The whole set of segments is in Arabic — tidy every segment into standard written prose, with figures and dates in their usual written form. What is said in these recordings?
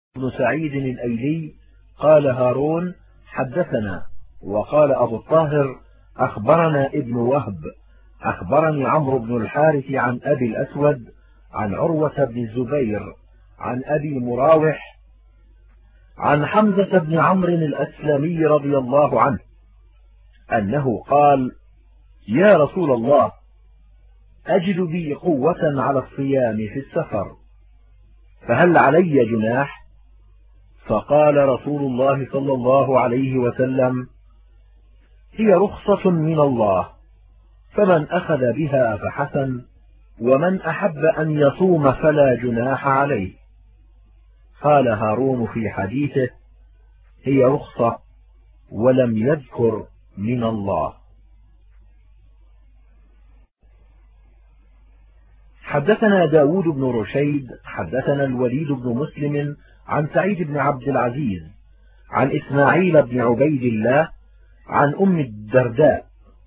بن سعيد الأيلي قال هارون حدثنا، وقال أبو الطاهر أخبرنا ابن وهب أخبرني عمرو بن الحارث عن أبي الأسود عن عروة بن الزبير عن أبي مراوح عن حمزة بن عمرو الأسلمي رضي الله عنه أنه قال: يا رسول الله، أجد بي قوة على الصيام في السفر، فهل علي جناح؟ فقال رسول الله صلى الله عليه وسلم: هي رخصة من الله، فمن أخذ بها فحسن، ومن أحب أن يصوم فلا جناح عليه. قال هارون في حديثه: هي رخصة، ولم يذكر من الله. حدثنا داود بن رشيد حدثنا الوليد بن مسلم عن سعيد بن عبد العزيز عن إسماعيل بن عبيد الله عن أم الدرداء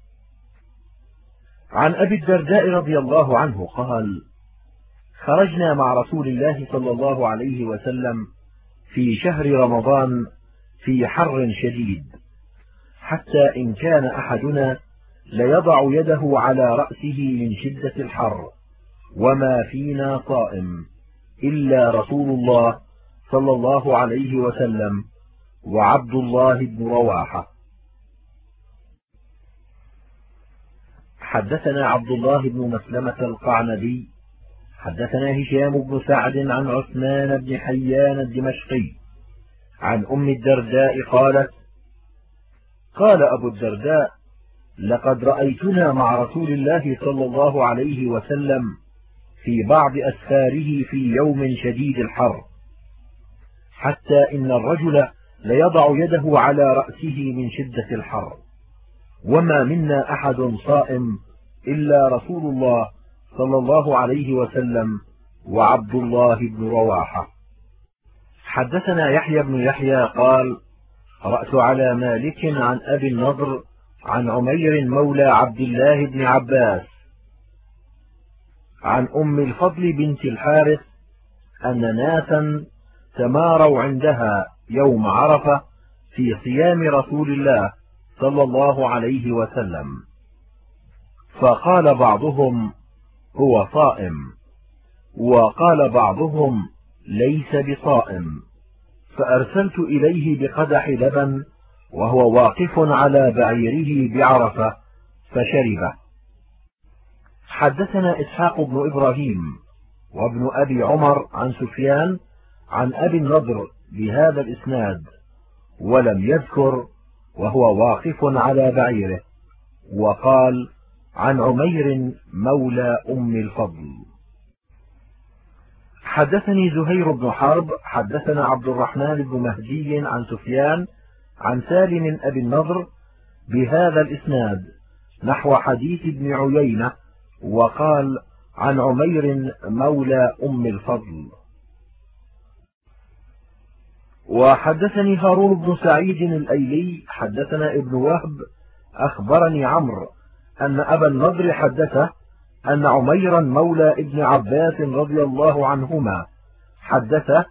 عن أبي الدرداء رضي الله عنه قال: خرجنا مع رسول الله صلى الله عليه وسلم في شهر رمضان في حر شديد، حتى إن كان أحدنا ليضع يده على رأسه من شدة الحر، وما فينا صائم إلا رسول الله صلى الله عليه وسلم وعبد الله بن رواحة. حدثنا عبد الله بن مسلمة القعنبي حدثنا هشام بن سعد عن عثمان بن حيان الدمشقي عن أم الدرداء قالت: قال أبو الدرداء: لقد رأيتنا مع رسول الله صلى الله عليه وسلم في بعض أسفاره في يوم شديد الحر، حتى إن الرجل ليضع يده على رأسه من شدة الحر، وما منا أحد صائم إلا رسول الله صلى الله عليه وسلم وعبد الله بن رواحة. حدثنا يحيى بن يحيى قال: قرأت على مالك عن أبي النضر عن عمير مولى عبد الله بن عباس عن أم الفضل بنت الحارث أن ناسا تماروا عندها يوم عرفة في صيام رسول الله صلى الله عليه وسلم، فقال بعضهم: هو صائم، وقال بعضهم: ليس بصائم، فأرسلت إليه بقدح لبن وهو واقف على بعيره بعرفة فشربه. حدثنا إسحاق بن إبراهيم وابن أبي عمر عن سفيان عن أبي النضر بهذا الإسناد، ولم يذكر وهو واقف على بعيره، وقال: عن عمير مولى أم الفضل. حدثني زهير بن حرب حدثنا عبد الرحمن بن مهدي عن سفيان عن سالم أبي النضر بهذا الإسناد نحو حديث ابن عيينة، وقال: عن عمير مولى أم الفضل. وحدثني هارون بن سعيد الأيلي حدثنا ابن وهب أخبرني عمرو أن أبا النضر حدثه أن عميرا مولى ابن عباس رضي الله عنهما حدثه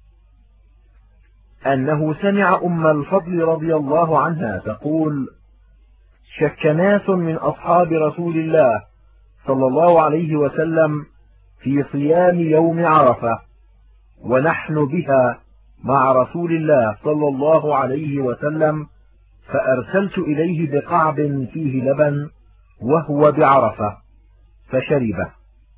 أنه سمع أم الفضل رضي الله عنها تقول: شك ناس من أصحاب رسول الله صلى الله عليه وسلم في صيام يوم عرفة، ونحن بها مع رسول الله صلى الله عليه وسلم، فأرسلت إليه بقعب فيه لبن وهو بعرفة فشربه.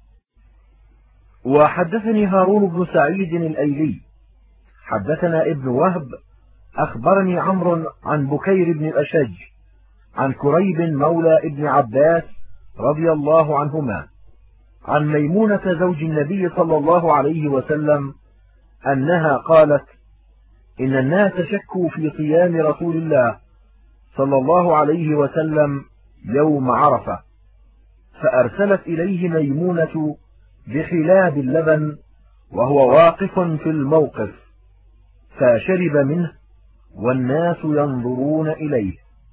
وحدثني هارون بن سعيد الأيلي حدثنا ابن وهب أخبرني عمرو عن بكير بن الأشج عن كريب مولى ابن عباس رضي الله عنهما عن ميمونة زوج النبي صلى الله عليه وسلم أنها قالت: إن الناس شكوا في صيام رسول الله صلى الله عليه وسلم يوم عرفة، فأرسلت إليه ميمونة بحلاب اللبن وهو واقف في الموقف، فشرب منه والناس ينظرون إليه.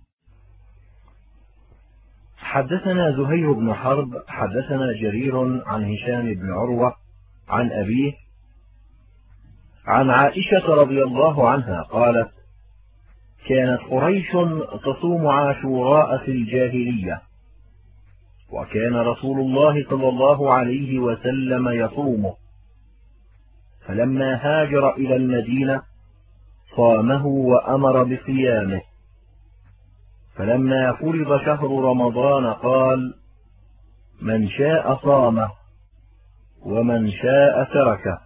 حدثنا زهير بن حرب حدثنا جرير عن هشام بن عروة عن أبيه عن عائشة رضي الله عنها قالت: كانت قريش تصوم عاشوراء في الجاهلية، وكان رسول الله صلى الله عليه وسلم يصومه، فلما هاجر إلى المدينة صامه وأمر بصيامه، فلما فرض شهر رمضان قال: من شاء صامه ومن شاء تركه.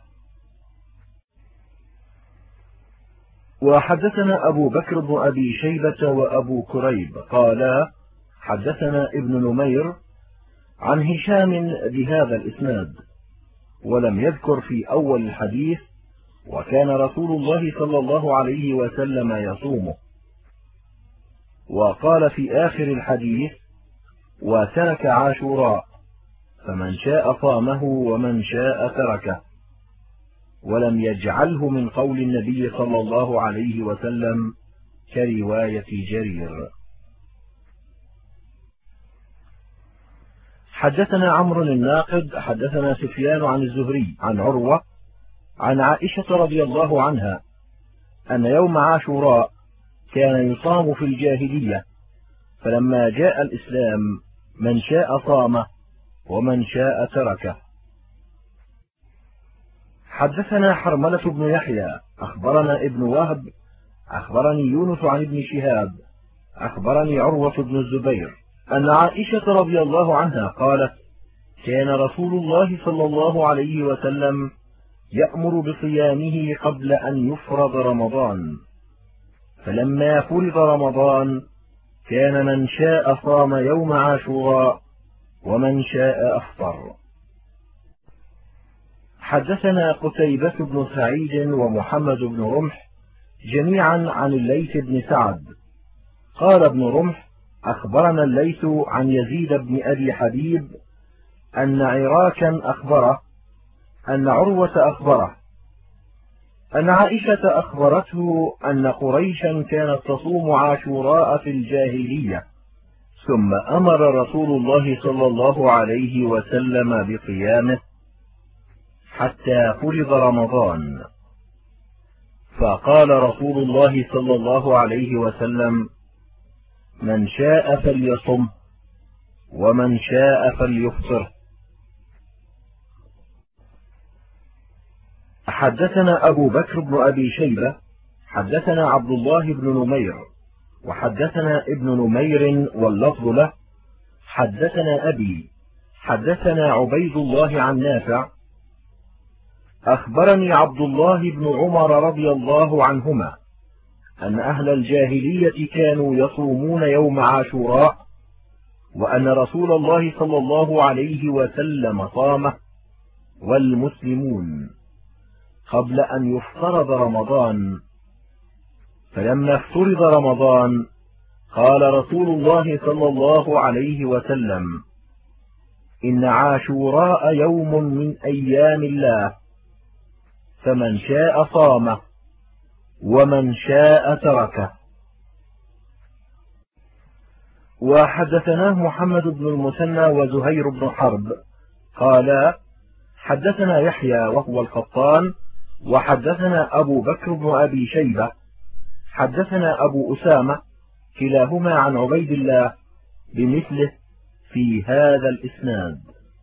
وحدثنا أبو بكر بن أبي شيبة وأبو كريب قالا: حدثنا ابن نمير عن هشام بهذا الإسناد، ولم يذكر في أول الحديث وكان رسول الله صلى الله عليه وسلم يصومه، وقال في آخر الحديث: وترك عاشوراء، فمن شاء صامه ومن شاء تركه، ولم يجعله من قول النبي صلى الله عليه وسلم كرواية جرير. حدثنا عمرو الناقد حدثنا سفيان عن الزهري عن عروة عن عائشة رضي الله عنها أن يوم عاشوراء كان يصام في الجاهلية، فلما جاء الإسلام من شاء صامه ومن شاء تركه. حدثنا حرملة بن يحيى أخبرنا ابن وهب أخبرني يونس عن ابن شهاب أخبرني عروة بن الزبير أن عائشة رضي الله عنها قالت: كان رسول الله صلى الله عليه وسلم يأمر بصيامه قبل أن يفرض رمضان، فلما فرض رمضان كان من شاء صام يوم عاشوراء ومن شاء أفطر. حدثنا قتيبة بن سعيد ومحمد بن رمح جميعا عن الليث بن سعد قال ابن رمح: أخبرنا الليث عن يزيد بن أبي حبيب أن عراكا أخبره أن عروة أخبره أن عائشة أخبرته أن قريشا كانت تصوم عاشوراء في الجاهلية، ثم أمر رسول الله صلى الله عليه وسلم بقيامه حتى فرض رمضان، فقال رسول الله صلى الله عليه وسلم: من شاء فليصم ومن شاء فليفطر. حدثنا أبو بكر بن أبي شيبة حدثنا عبد الله بن نمير وحدثنا ابن نمير واللفظ له حدثنا أبي حدثنا عبيد الله عن نافع أخبرني عبد الله بن عمر رضي الله عنهما أن أهل الجاهلية كانوا يصومون يوم عاشوراء، وأن رسول الله صلى الله عليه وسلم صامه والمسلمون قبل أن يفترض رمضان، فلما افترض رمضان قال رسول الله صلى الله عليه وسلم: إن عاشوراء يوم من أيام الله، فمن شاء صامه ومن شاء تركه. وحدثناه محمد بن المثنى وزهير بن حرب قالا: حدثنا يحيى وهو القطان وحدثنا أبو بكر بن أبي شيبة حدثنا أبو أسامة كلاهما عن عبيد الله بمثله في هذا الإسناد.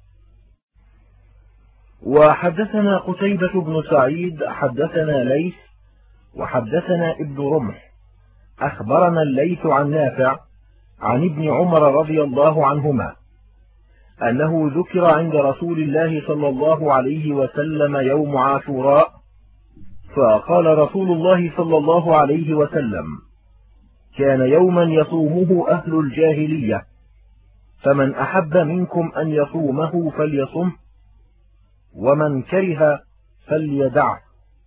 وحدثنا قتيبة بن سعيد حدثنا ليث وحدثنا ابن رمح أخبرنا الليث عن نافع عن ابن عمر رضي الله عنهما أنه ذكر عند رسول الله صلى الله عليه وسلم يوم عاشوراء، فقال رسول الله صلى الله عليه وسلم: كان يوما يصومه أهل الجاهلية، فمن أحب منكم أن يصومه فليصمه، ومن كره فليدعه.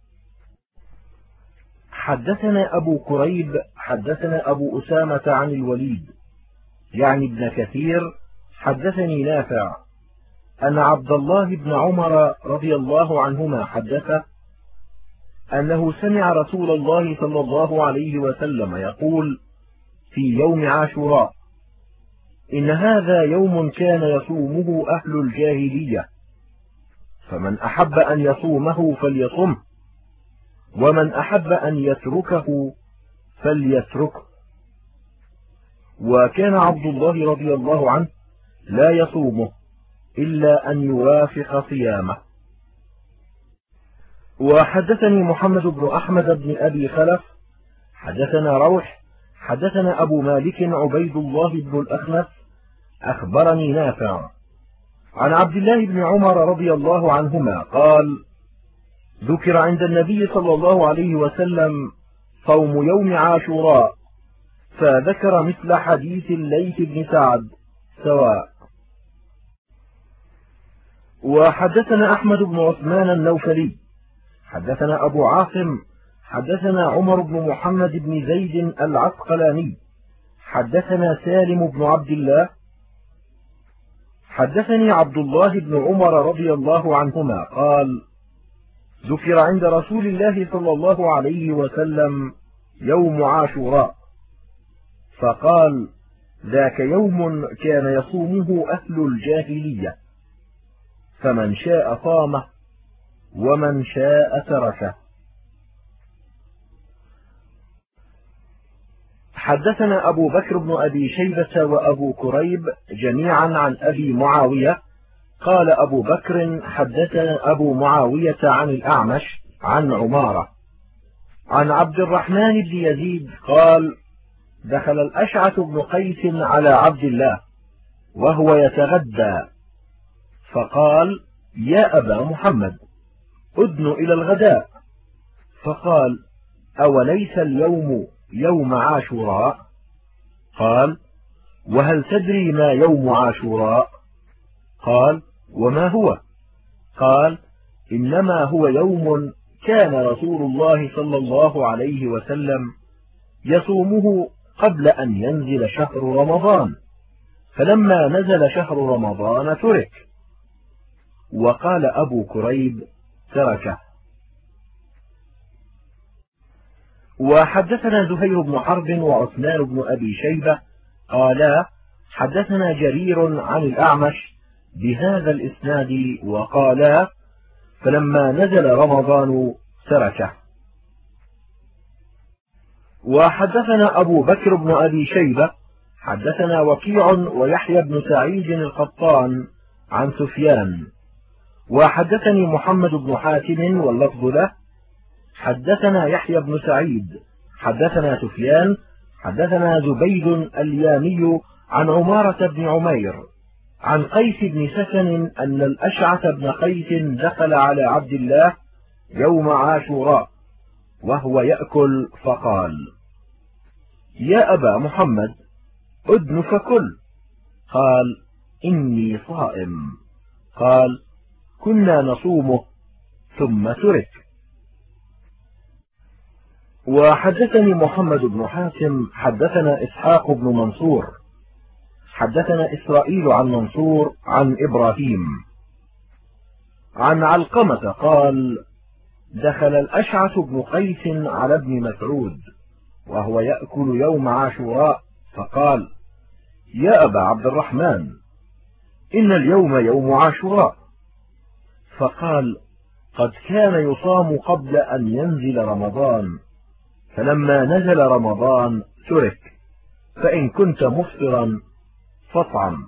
حدثنا أبو كريب حدثنا أبو أسامة عن الوليد يعني ابن كثير حدثني نافع أن عبد الله بن عمر رضي الله عنهما حدثه أنه سمع رسول الله صلى الله عليه وسلم يقول في يوم عاشوراء: إن هذا يوم كان يصومه أهل الجاهلية، فمن أحب أن يصومه فليصمه، ومن أحب أن يتركه فليتركه. وكان عبد الله رضي الله عنه لا يصومه إلا أن يوافق صيامه. وحدثني محمد بن أحمد بن أبي خلف حدثنا روح حدثنا أبو مالك عبيد الله بن الأخنس أخبرني نافع عن عبد الله بن عمر رضي الله عنهما قال: ذكر عند النبي صلى الله عليه وسلم صوم يوم عاشوراء، فذكر مثل حديث الليث بن سعد سواء. وحدثنا أحمد بن عثمان النوفلي حدثنا أبو عاصم حدثنا عمر بن محمد بن زيد العسقلاني حدثنا سالم بن عبد الله حدثني عبد الله بن عمر رضي الله عنهما قال: ذكر عند رسول الله صلى الله عليه وسلم يوم عاشوراء، فقال: ذاك يوم كان يصومه أهل الجاهلية، فمن شاء صامه ومن شاء تركه. حدثنا أبو بكر بن أبي شيبة وأبو كريب جميعا عن أبي معاوية قال أبو بكر: حدثنا أبو معاوية عن الأعمش عن عمارة عن عبد الرحمن بن يزيد قال: دخل الأشعث بن قيس على عبد الله وهو يتغدى، فقال: يا أبا محمد، أدن إلى الغداء. فقال: أوليس اليوم يوم عاشوراء؟ قال: وهل تدري ما يوم عاشوراء؟ قال: وما هو؟ قال: إنما هو يوم كان رسول الله صلى الله عليه وسلم يصومه قبل أن ينزل شهر رمضان، فلما نزل شهر رمضان ترك. وقال أبو كريب: تركه. وحدثنا زهير بن حرب وعثمان بن أبي شيبة قالا: حدثنا جرير عن الأعمش بهذا الإسناد وقالا: فلما نزل رمضان تركه. وحدثنا أبو بكر بن أبي شيبة حدثنا وكيع ويحيى بن سعيد القطان عن سفيان. وحدثني محمد بن حاتم واللفظ له حدثنا يحيى بن سعيد حدثنا سفيان حدثنا زبيد اليامي عن عمارة بن عمير عن قيس بن سكن أن الأشعث بن قيس دخل على عبد الله يوم عاشوراء وهو يأكل، فقال: يا أبا محمد، أدن فكل. قال: إني صائم. قال: كنا نصومه ثم ترك. وحدثني محمد بن حاتم حدثنا إسحاق بن منصور حدثنا إسرائيل عن منصور عن إبراهيم عن علقمة قال: دخل الأشعث بن قيس على ابن مسعود وهو يأكل يوم عاشوراء، فقال: يا أبا عبد الرحمن، إن اليوم يوم عاشوراء. فقال: قد كان يصام قبل أن ينزل رمضان، فلما نزل رمضان ترك، فإن كنت مفطرا فاطعم.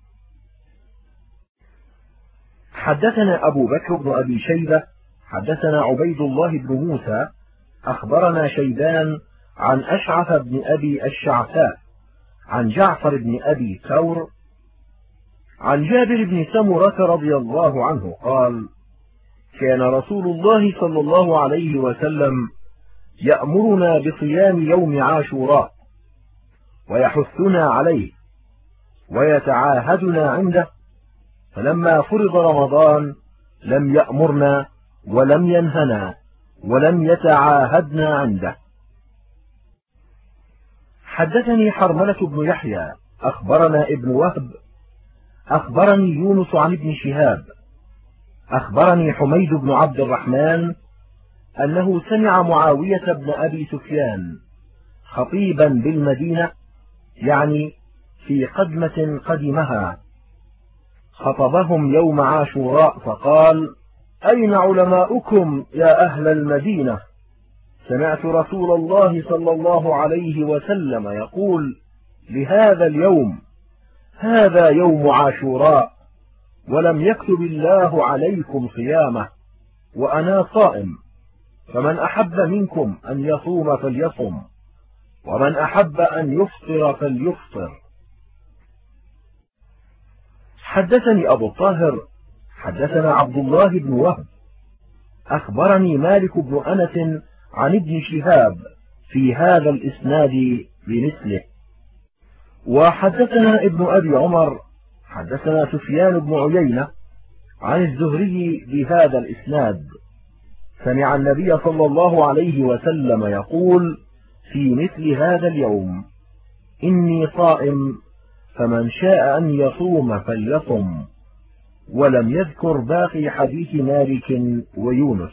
حدثنا أبو بكر بن أبي شيبة حدثنا عبيد الله بن موسى أخبرنا شيبان عن أشعث بن أبي الشعثاء عن جعفر بن أبي ثور عن جابر بن سمرة رضي الله عنه قال: كان رسول الله صلى الله عليه وسلم يأمرنا بصيام يوم عاشوراء ويحثنا عليه ويتعاهدنا عنده، فلما فرض رمضان لم يأمرنا ولم ينهنا ولم يتعاهدنا عنده. حدثني حرملة بن يحيى أخبرنا ابن وهب أخبرني يونس عن ابن شهاب أخبرني حميد بن عبد الرحمن أنه سمع معاوية بن أبي سفيان خطيبا بالمدينة، يعني في قدمة قدمها، خطبهم يوم عاشوراء فقال: أين علماؤكم يا أهل المدينة؟ سمعت رسول الله صلى الله عليه وسلم يقول لهذا اليوم: هذا يوم عاشوراء، ولم يكتب الله عليكم صيامه، وأنا صائم، فمن أحب منكم أن يصوم فليصم، ومن أحب أن يفطر فليفطر. حدثني أبو الطاهر حدثنا عبد الله بن وهب أخبرني مالك بن أنس عن ابن شهاب في هذا الإسناد بمثله. وحدثنا ابن أبي عمر حدثنا سفيان بن عيينة عن الزهري بهذا الإسناد: سمع النبي صلى الله عليه وسلم يقول في مثل هذا اليوم: إني صائم، فمن شاء أن يصوم فليصم. ولم يذكر باقي حديث مالك ويونس.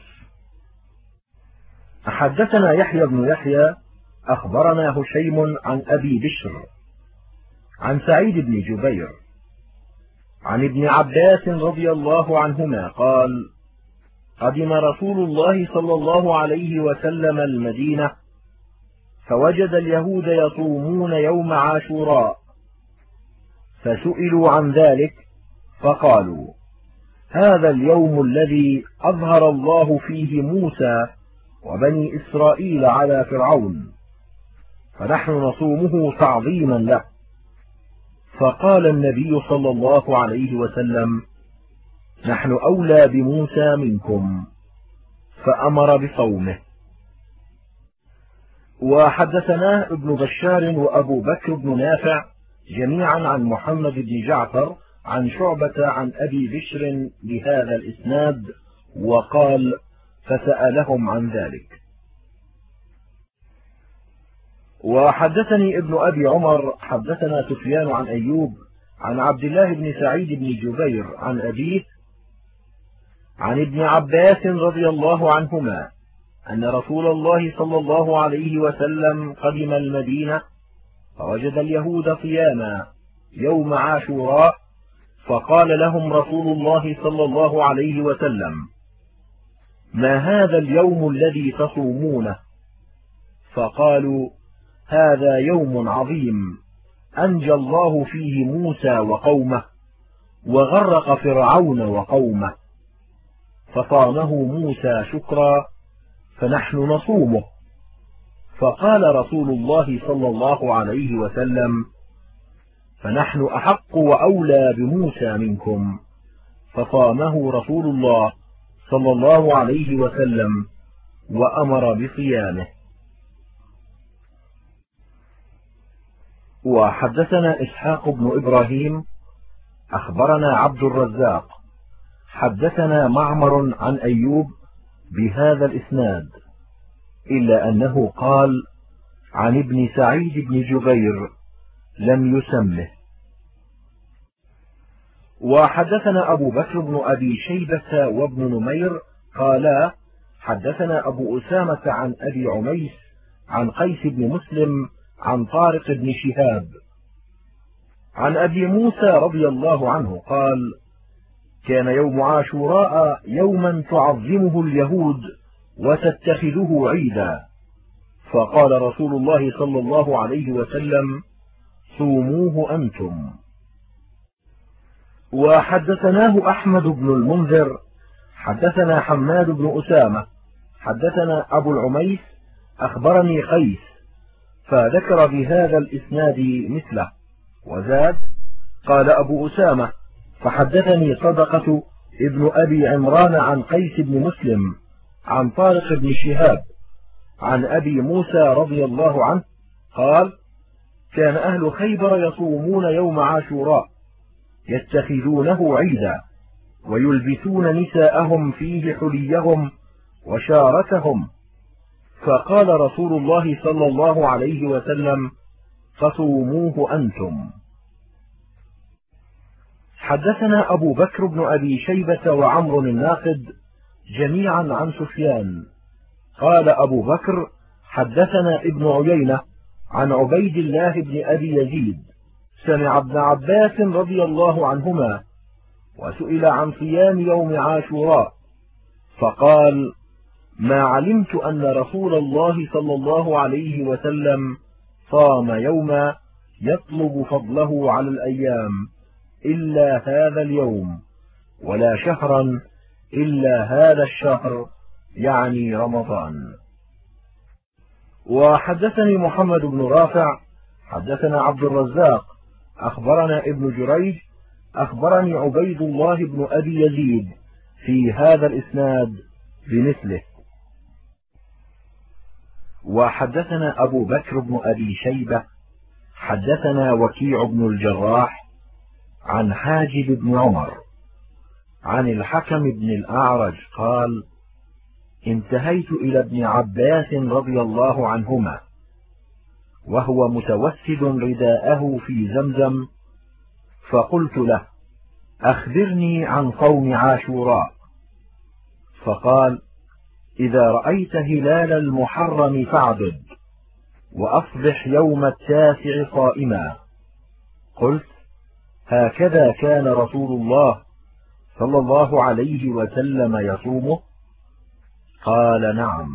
حدثنا يحيى بن يحيى أخبرنا هشيم عن أبي بشر عن سعيد بن جبير عن ابن عباس رضي الله عنهما قال: قدم رسول الله صلى الله عليه وسلم المدينة، فوجد اليهود يصومون يوم عاشوراء، فسئلوا عن ذلك فقالوا: هذا اليوم الذي أظهر الله فيه موسى وبني إسرائيل على فرعون، فنحن نصومه تعظيما له. فقال النبي صلى الله عليه وسلم: نحن أولى بموسى منكم، فأمر بصومه. وحدثناه ابن بشار وأبو بكر بن نافع جميعا عن محمد بن جعفر عن شعبة عن أبي بشر بهذا الإسناد، وقال: فسألهم عن ذلك. وحدثني ابن أبي عمر حدثنا سفيان عن أيوب عن عبد الله بن سعيد بن جبير عن أبيه عن ابن عباس رضي الله عنهما أن رسول الله صلى الله عليه وسلم قدم المدينة، فوجد اليهود صياما يوم عاشوراء، فقال لهم رسول الله صلى الله عليه وسلم: ما هذا اليوم الذي تصومونه؟ فقالوا: هذا يوم عظيم أنجى الله فيه موسى وقومه، وغرق فرعون وقومه، فصامه موسى شكرا، فنحن نصومه. فقال رسول الله صلى الله عليه وسلم: فنحن أحق وأولى بموسى منكم، فصامه رسول الله صلى الله عليه وسلم وأمر بصيامه. وحدثنا إسحاق بن إبراهيم أخبرنا عبد الرزاق حدثنا معمر عن أيوب بهذا الإسناد، إلا أنه قال: عن ابن سعيد بن جبير، لم يسمه. وحدثنا أبو بكر بن أبي شيبة وابن نمير قالا: حدثنا أبو أسامة عن أبي عميس عن قيس بن مسلم عن طارق بن شهاب عن أبي موسى رضي الله عنه قال: كان يوم عاشوراء يوما تعظمه اليهود وتتخذه عيدا، فقال رسول الله صلى الله عليه وسلم: صوموه أنتم. وحدثناه أحمد بن المنذر حدثنا حماد بن أسامة حدثنا أبو العميس أخبرني قيس، فذكر بهذا الإسناد مثله، وزاد: قال أبو أسامة: فحدثني صدقة ابن أبي عمران عن قيس بن مسلم عن طارق بن شهاب عن أبي موسى رضي الله عنه قال: كان أهل خيبر يصومون يوم عاشوراء، يتخذونه عيدا، ويلبسون نساءهم فيه حليهم وشارتهم، فقال رسول الله صلى الله عليه وسلم: فصوموه أنتم. حدثنا أبو بكر بن أبي شيبة وعمر الناقد جميعا عن سفيان قال أبو بكر: حدثنا ابن عيينة عن عبيد الله بن أبي يزيد سمع ابن عباس رضي الله عنهما وسئل عن صيام يوم عاشوراء، فقال: ما علمت أن رسول الله صلى الله عليه وسلم صام يوما يطلب فضله على الأيام إلا هذا اليوم، ولا شهرا إلا هذا الشهر، يعني رمضان. وحدثني محمد بن رافع حدثنا عبد الرزاق أخبرنا ابن جريج أخبرني عبيد الله بن أبي يزيد في هذا الإسناد بمثله. وحدثنا أبو بكر بن أبي شيبة حدثنا وكيع بن الجراح عن حاجب بن عمر عن الحكم بن الأعرج قال: انتهيت إلى ابن عباس رضي الله عنهما وهو متوسد رداءه في زمزم، فقلت له: أخبرني عن صوم عاشوراء. فقال: إذا رأيت هلال المحرم فاعدد، وأصبح يوم التاسع صائما. قلت: هكذا كان رسول الله صلى الله عليه وسلم يصومه؟ قال: نعم.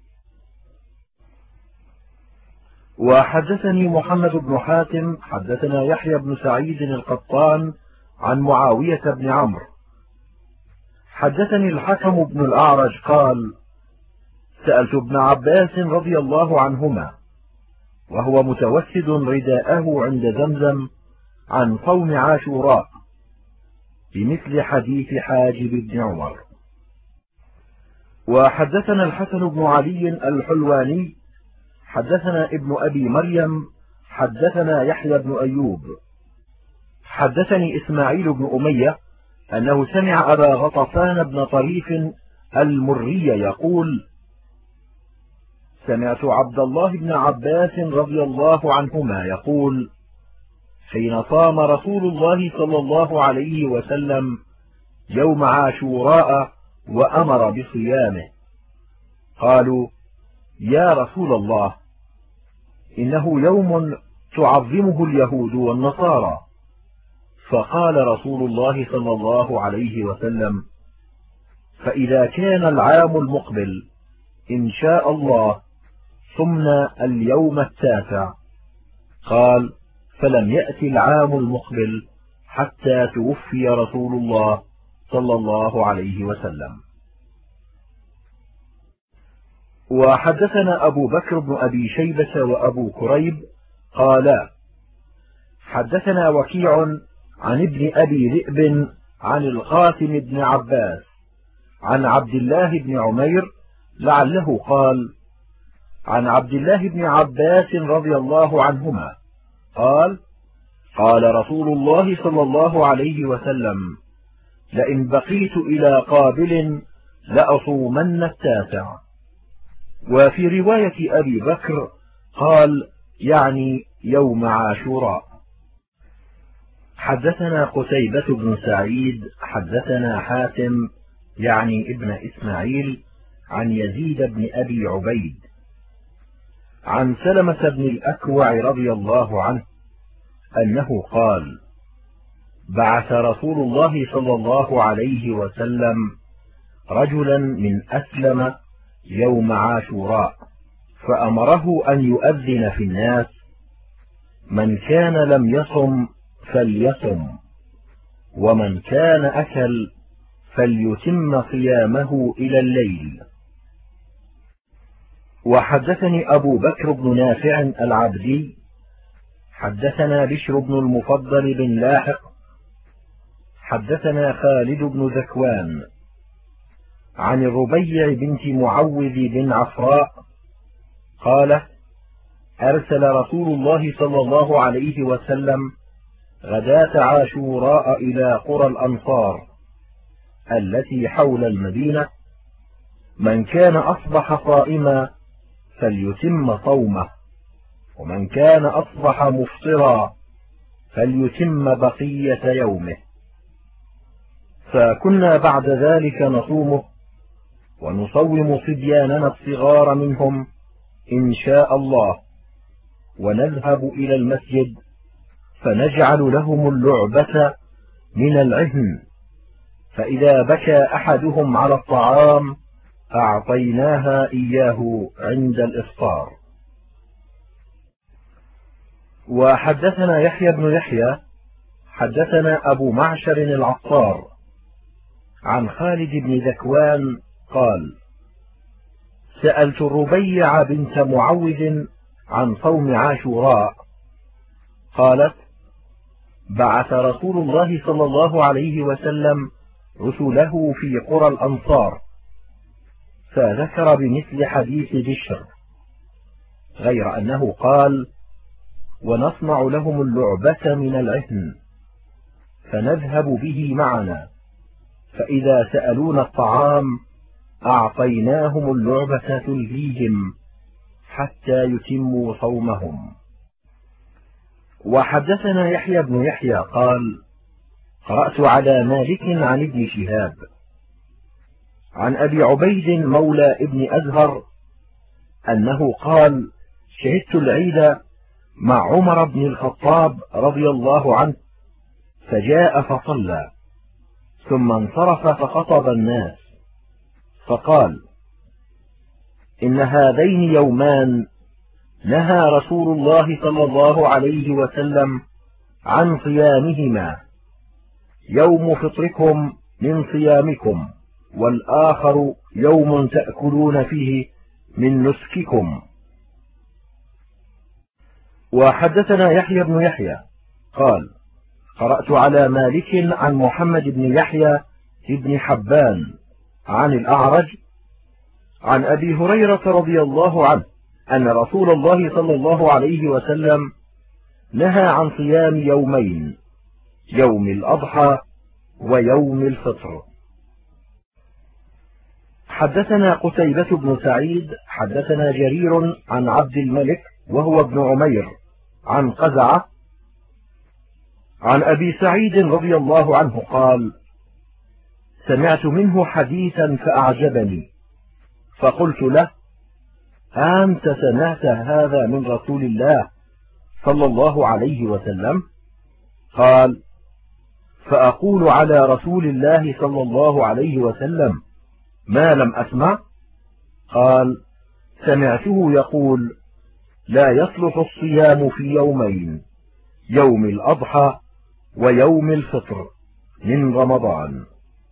وحدثني محمد بن حاتم حدثنا يحيى بن سعيد القطان عن معاوية بن عمرو حدثني الحكم بن الأعرج قال: سألت ابن عباس رضي الله عنهما وهو متوسد رداءه عند زمزم عن صوم عاشوراء بمثل حديث حاجب بن عمر. وحدثنا الحسن بن علي الحلواني حدثنا ابن أبي مريم حدثنا يحيى بن أيوب حدثني إسماعيل بن أمية أنه سمع أبا غطفان بن طريف المري يقول: سمعت عبد الله بن عباس رضي الله عنهما يقول: حين صام رسول الله صلى الله عليه وسلم يوم عاشوراء وأمر بصيامه، قالوا: يا رسول الله، إنه يوم تعظمه اليهود والنصارى. فقال رسول الله صلى الله عليه وسلم: فإذا كان العام المقبل إن شاء الله صمنا اليوم التاسع. قال: فلم يأتي العام المقبل حتى توفي رسول الله صلى الله عليه وسلم. وحدثنا أبو بكر بن أبي شيبة وأبو كريب قالا: حدثنا وكيع عن ابن أبي ذئب عن القاسم بن عباس عن عبد الله بن عمير لعله قال: عن عبد الله بن عباس رضي الله عنهما قال: قال رسول الله صلى الله عليه وسلم: لئن بقيت إلى قابل لأصومن التاسع. وفي رواية أبي بكر قال: يعني يوم عاشوراء. حدثنا قتيبة بن سعيد حدثنا حاتم يعني ابن إسماعيل عن يزيد بن أبي عبيد عن سلمة بن الأكوع رضي الله عنه أنه قال: بعث رسول الله صلى الله عليه وسلم رجلا من أسلم يوم عاشوراء فأمره أن يؤذن في الناس: من كان لم يصم فليصم، ومن كان أكل فليتم صيامه إلى الليل. وحدثني أبو بكر بن نافع العبدي حدثنا بشر بن المفضل بن لاحق حدثنا خالد بن ذكوان عن الربيع بنت معوذ بن عفراء قال: أرسل رسول الله صلى الله عليه وسلم غداة عاشوراء إلى قرى الأنصار التي حول المدينة: من كان أصبح صائما فليتم صومه، ومن كان أصبح مفطرا فليتم بقية يومه. فكنا بعد ذلك نصومه ونصوم صبياننا الصغار منهم إن شاء الله، ونذهب إلى المسجد فنجعل لهم اللعبة من العهن، فإذا بكى أحدهم على الطعام أعطيناها إياه عند الإفطار. وحدثنا يحيى بن يحيى حدثنا أبو معشر العطار عن خالد بن ذكوان قال: سألت الربيع بنت معوذ عن صوم عاشوراء، قالت: بعث رسول الله صلى الله عليه وسلم رسله في قرى الأنصار، فذكر بمثل حديث بشر، غير أنه قال: ونصنع لهم اللعبة من العهن فنذهب به معنا، فإذا سألونا الطعام أعطيناهم اللعبة تلهيهم حتى يتموا صومهم. وحدثنا يحيى بن يحيى قال: قرأت على مالك عن ابن شهاب عن أبي عبيد مولى ابن أزهر أنه قال: شهدت العيد مع عمر بن الخطاب رضي الله عنه، فجاء فصلى ثم انصرف فخطب الناس، فقال: إن هذين يومان نهى رسول الله صلى الله عليه وسلم عن صيامهما، يوم فطركم من صيامكم، والآخر يوم تأكلون فيه من نسككم. وحدثنا يحيى بن يحيى قال: قرأت على مالك عن محمد بن يحيى بن حبان عن الأعرج عن أبي هريرة رضي الله عنه أن رسول الله صلى الله عليه وسلم نهى عن صيام يومين، يوم الأضحى ويوم الفطر. حدثنا قتيبة بن سعيد حدثنا جرير عن عبد الملك وهو ابن عمير عن قزعة عن أبي سعيد رضي الله عنه قال: سمعت منه حديثا فأعجبني، فقلت له: أنت سمعت هذا من رسول الله صلى الله عليه وسلم؟ قال: فأقول على رسول الله صلى الله عليه وسلم ما لم أسمع؟ قال: سمعته يقول: لا يصلح الصيام في يومين، يوم الأضحى ويوم الفطر من رمضان.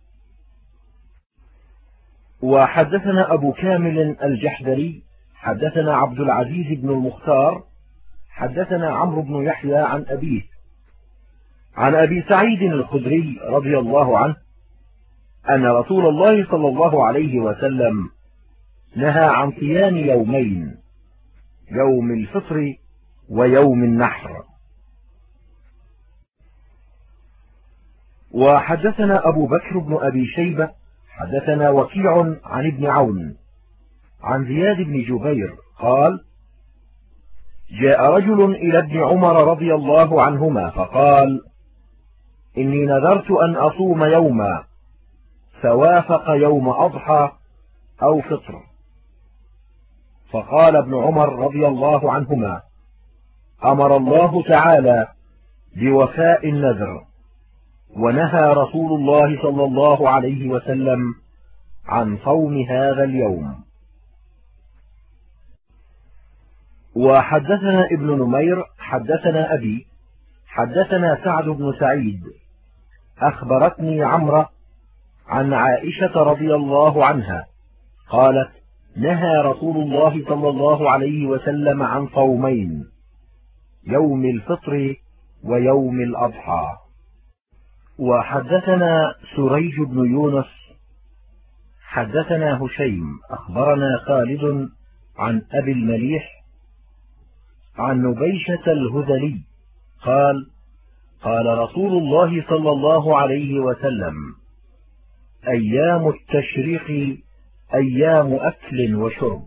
وحدثنا أبو كامل الجحدري حدثنا عبد العزيز بن المختار حدثنا عمرو بن يحيى عن أبيه عن أبي سعيد الخدري رضي الله عنه أن رسول الله صلى الله عليه وسلم نهى عن صيام يومين، يوم الفطر ويوم النحر. وحدثنا أبو بكر بن أبي شيبة حدثنا وكيع عن ابن عون عن زياد بن جبير قال: جاء رجل إلى ابن عمر رضي الله عنهما فقال: إني نذرت أن أصوم يوما، فوافق يوم أضحى أو فطر. فقال ابن عمر رضي الله عنهما: أمر الله تعالى بوفاء النذر، ونهى رسول الله صلى الله عليه وسلم عن صوم هذا اليوم. وحدثنا ابن نمير حدثنا أبي حدثنا سعد بن سعيد أخبرتني عمرة عن عائشة رضي الله عنها قالت: نهى رسول الله صلى الله عليه وسلم عن صومين، يوم الفطر ويوم الأضحى. وحدثنا سريج بن يونس حدثنا هشيم أخبرنا خالد عن أبي المليح عن نبيشة الهذلي قال: قال رسول الله صلى الله عليه وسلم: أيام التشريق أيام أكل وشرب.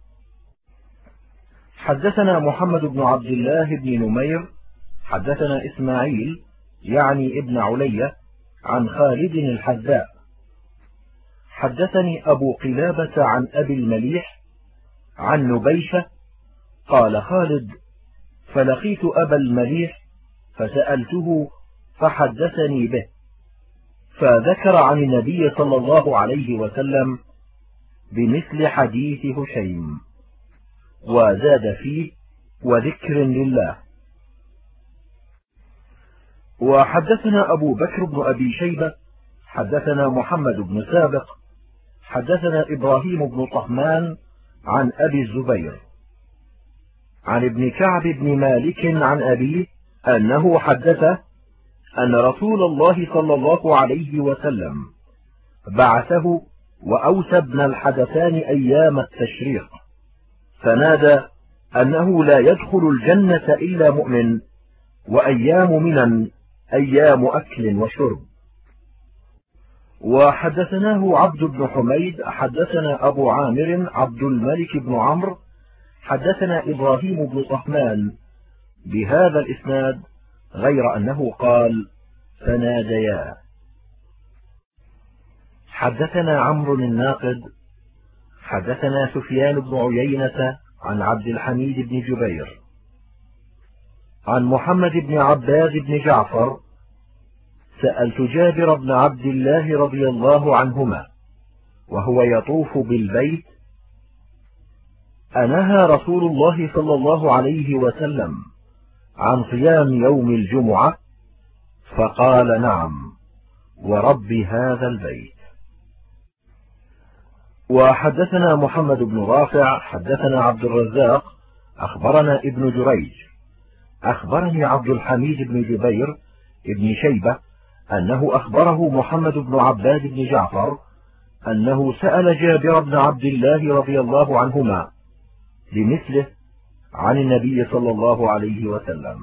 حدثنا محمد بن عبد الله بن نمير حدثنا إسماعيل يعني ابن علية عن خالد الحذاء حدثني أبو قلابة عن أبي المليح عن نبيشة قال خالد: فلقيت أبا المليح فسألته فحدثني به، فذكر عن النبي صلى الله عليه وسلم بمثل حديث هشيم، وزاد فيه وذكر لله. وحدثنا أبو بكر بن أبي شيبة حدثنا محمد بن سابق حدثنا إبراهيم بن طهمان عن أبي الزبير عن ابن كعب بن مالك عن أبيه أنه حدثه أن رسول الله صلى الله عليه وسلم بعثه وأوسى ابن الحدثان أيام التشريق، فنادى أنه لا يدخل الجنة إلا مؤمن، وأيام منن أيام أكل وشرب. وحدثناه عبد بن حميد حدثنا أبو عامر عبد الملك بن عمرو حدثنا إبراهيم بن طهمان بهذا الإسناد، غير أنه قال فناديا. حدثنا عمرو الناقد حدثنا سفيان بن عيينة عن عبد الحميد بن جبير عن محمد بن عباد بن جعفر: سألت جابر بن عبد الله رضي الله عنهما وهو يطوف بالبيت: أنهى رسول الله صلى الله عليه وسلم عن صيام يوم الجمعة؟ فقال: نعم، ورب هذا البيت. وحدثنا محمد بن رافع حدثنا عبد الرزاق أخبرنا ابن جريج أخبرني عبد الحميد بن جبير ابن شيبة أنه أخبره محمد بن عباد بن جعفر أنه سأل جابر بن عبد الله رضي الله عنهما بمثله عن النبي صلى الله عليه وسلم.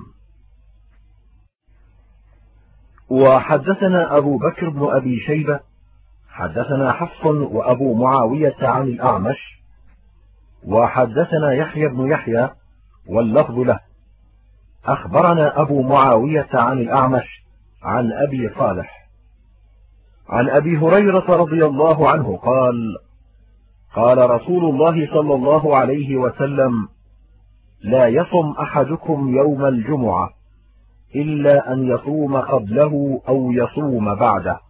وحدثنا أبو بكر بن أبي شيبة حدثنا حفص وأبو معاوية عن الأعمش، وحدثنا يحيى بن يحيى واللفظ له أخبرنا أبو معاوية عن الأعمش عن أبي صالح عن أبي هريرة رضي الله عنه قال: قال رسول الله صلى الله عليه وسلم: لا يصم أحدكم يوم الجمعة إلا أن يصوم قبله أو يصوم بعده.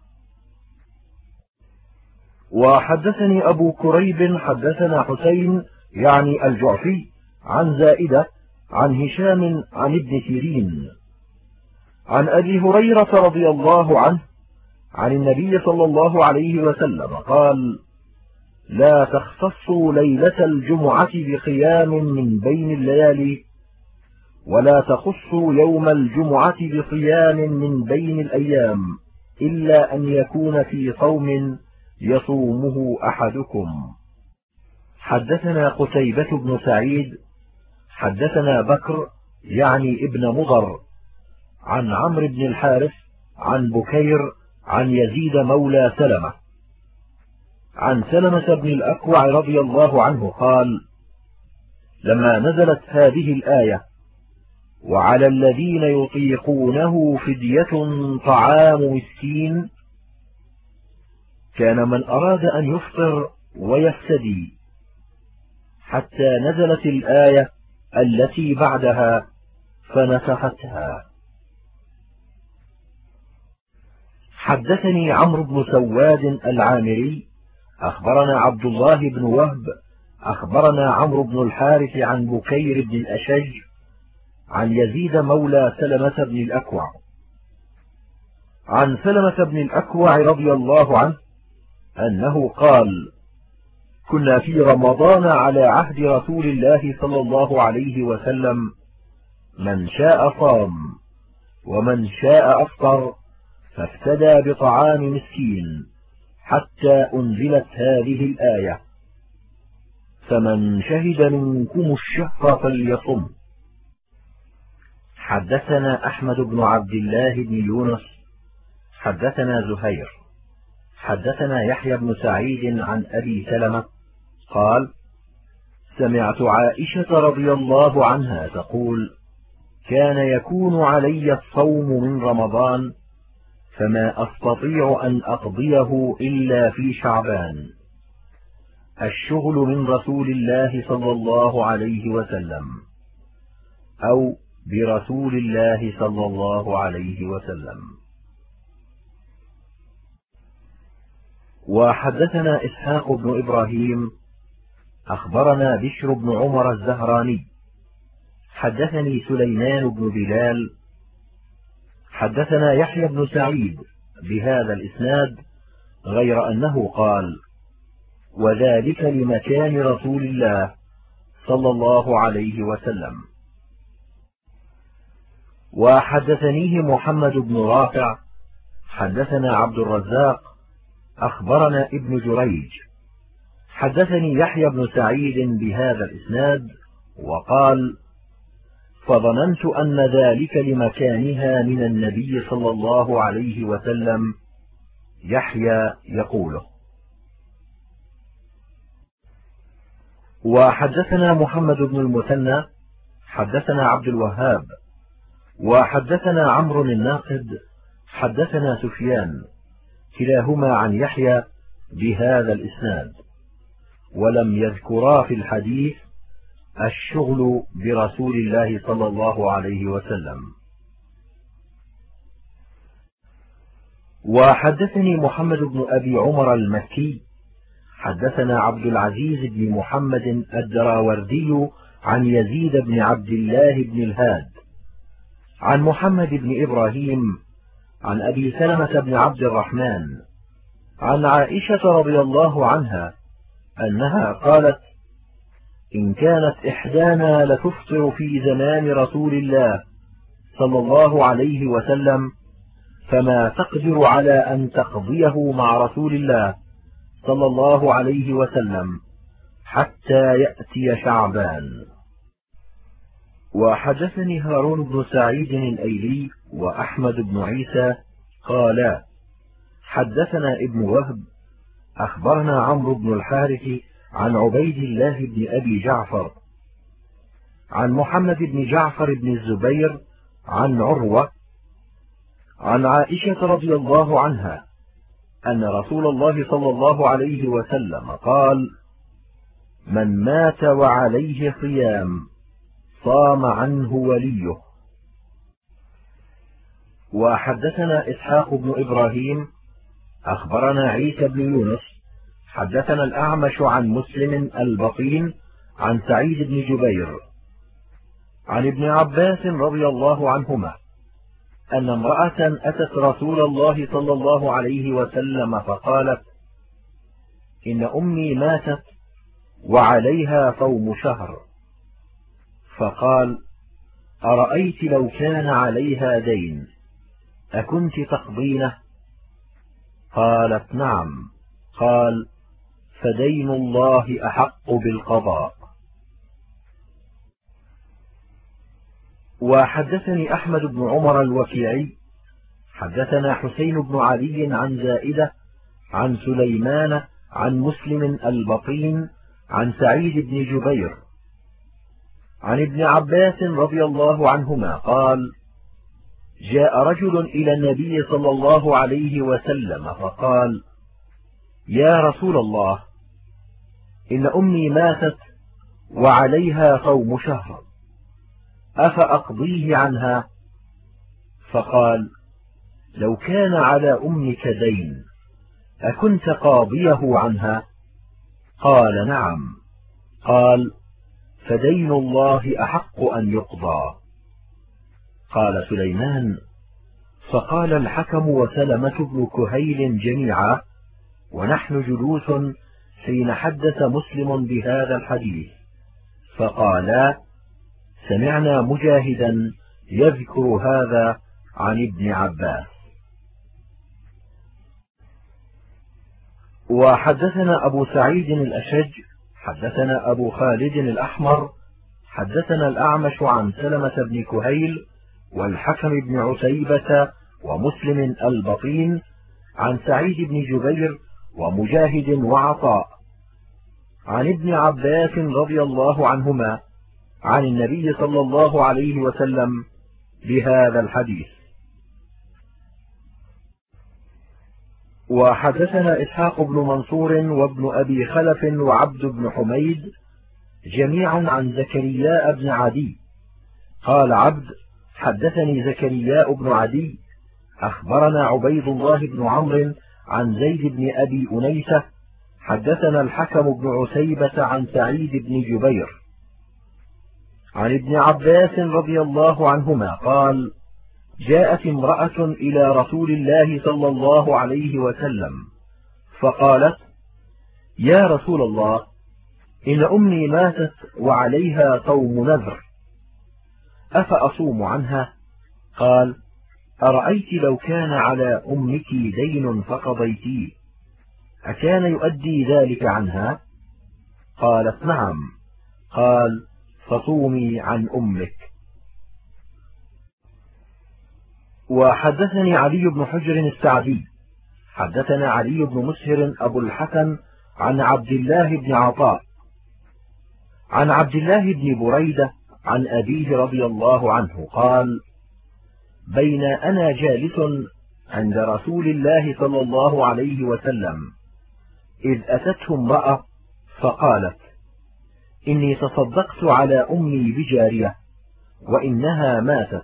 وحدثني أبو كريب حدثنا حسين يعني الجعفي عن زائدة عن هشام عن ابن سيرين عن أبي هريرة رضي الله عنه عن النبي صلى الله عليه وسلم قال: لا تختصوا ليلة الجمعة بقيام من بين الليالي، ولا تخصوا يوم الجمعة بصيام من بين الأيام، إلا أن يكون في صوم يصومه أحدكم. حدثنا قتيبة بن سعيد حدثنا بكر يعني ابن مضر عن عمرو بن الحارث عن بكير عن يزيد مولى سلمة عن سلمة بن الأكوع رضي الله عنه قال: لما نزلت هذه الآية: وعلى الذين يطيقونه فدية طعام مسكين، كان من أراد أن يفطر ويفتدي، حتى نزلت الآية التي بعدها فنسختها. حدثني عمرو بن سواد العامري أخبرنا عبد الله بن وهب أخبرنا عمرو بن الحارث عن بكير بن الأشج عن يزيد مولى سلمة بن الأكوع عن سلمة بن الأكوع رضي الله عنه أنه قال: كنا في رمضان على عهد رسول الله صلى الله عليه وسلم: من شاء صام ومن شاء أفطر، فافتدى بطعام مسكين حتى أنزلت هذه الآية: فمن شهد منكم الشهر فليصم. حدثنا أحمد بن عبد الله بن يونس حدثنا زهير حدثنا يحيى بن سعيد عن أبي سلمة قال: سمعت عائشة رضي الله عنها تقول: كان يكون علي الصوم من رمضان، فما أستطيع أن أقضيه إلا في شعبان، الشغل من رسول الله صلى الله عليه وسلم، أو برسول الله صلى الله عليه وسلم. وحدثنا إسحاق بن إبراهيم أخبرنا بشر بن عمر الزهراني حدثني سليمان بن بلال حدثنا يحيى بن سعيد بهذا الإسناد غير أنه قال: وذلك لمكان رسول الله صلى الله عليه وسلم. وحدثنيه محمد بن رافع حدثنا عبد الرزاق أخبرنا ابن جريج حدثني يحيى بن سعيد بهذا الإسناد وقال: فظننت أن ذلك لمكانها من النبي صلى الله عليه وسلم. يحيى يقوله. وحدثنا محمد بن المثنى حدثنا عبد الوهاب وحدثنا عمرو الناقد حدثنا سفيان كلاهما عن يحيى بهذا الإسناد، ولم يذكرا في الحديث الشغل برسول الله صلى الله عليه وسلم. وحدثني محمد بن أبي عمر المكي حدثنا عبد العزيز بن محمد الدراوردي عن يزيد بن عبد الله بن الهاد عن محمد بن إبراهيم عن أبي سلمة بن عبد الرحمن عن عائشة رضي الله عنها أنها قالت: إن كانت إحدانا لتفطر في زمان رسول الله صلى الله عليه وسلم فما تقدر على أن تقضيه مع رسول الله صلى الله عليه وسلم حتى يأتي شعبان. وحدثني هارون بن سعيد الأيلي وأحمد بن عيسى قالا: حدثنا ابن وهب أخبرنا عمرو بن الحارث عن عبيد الله بن أبي جعفر عن محمد بن جعفر بن الزبير عن عروة عن عائشة رضي الله عنها أن رسول الله صلى الله عليه وسلم قال: من مات وعليه صيام صام عنه وليه. وحدثنا إسحاق بن إبراهيم أخبرنا عيسى بن يونس حدثنا الأعمش عن مسلم البطين عن سعيد بن جبير عن ابن عباس رضي الله عنهما أن امرأة أتت رسول الله صلى الله عليه وسلم فقالت: إن أمي ماتت وعليها صوم شهر. فقال: أرأيت لو كان عليها دين أكنت تقضينه؟ قالت: نعم. قال: فدين الله أحق بالقضاء. وحدثني أحمد بن عمر الوكيعي حدثنا حسين بن علي عن زائدة عن سليمان عن مسلم البطين عن سعيد بن جبير عن ابن عباس رضي الله عنهما قال: جاء رجل إلى النبي صلى الله عليه وسلم فقال: يا رسول الله، إن أمي ماتت وعليها صوم شهر، أفأقضيه عنها؟ فقال: لو كان على أمك دين أكنت قاضيه عنها؟ قال: نعم. قال: فدين الله أحق أن يقضى. قال سليمان: فقال الحكم وسلمة بن كهيل جميعا ونحن جلوس حين حدث مسلم بهذا الحديث، فقالا: سمعنا مجاهدا يذكر هذا عن ابن عباس. وحدثنا أبو سعيد الأشج حدثنا أبو خالد الأحمر حدثنا الأعمش عن سلمة بن كهيل والحكم بن عتيبة ومسلم البطين عن سعيد بن جبير ومجاهد وعطاء عن ابن عباس رضي الله عنهما عن النبي صلى الله عليه وسلم بهذا الحديث. وحدثنا إسحاق بن منصور وابن أبي خلف وعبد بن حميد جميعا عن زكرياء بن عدي قال عبد: حدثني زكرياء بن عدي أخبرنا عبيد الله بن عمرو عن زيد بن أبي أنيسة حدثنا الحكم بن عتيبة عن سعيد بن جبير عن ابن عباس رضي الله عنهما قال: جاءت امرأة إلى رسول الله صلى الله عليه وسلم فقالت: يا رسول الله، إن أمي ماتت وعليها صوم نذر، أفأصوم عنها؟ قال: أرأيت لو كان على أمك دين فقضيتيه أكان يؤدي ذلك عنها؟ قالت: نعم. قال: فصومي عن أمك. وحدثني علي بن حجر السعدي حدثنا علي بن مسهر أبو الحسن عن عبد الله بن عطاء عن عبد الله بن بريدة عن أبيه رضي الله عنه قال: بين أنا جالس عند رسول الله صلى الله عليه وسلم إذ أتته امرأة فقالت: إني تصدقت على أمي بجارية وإنها ماتت.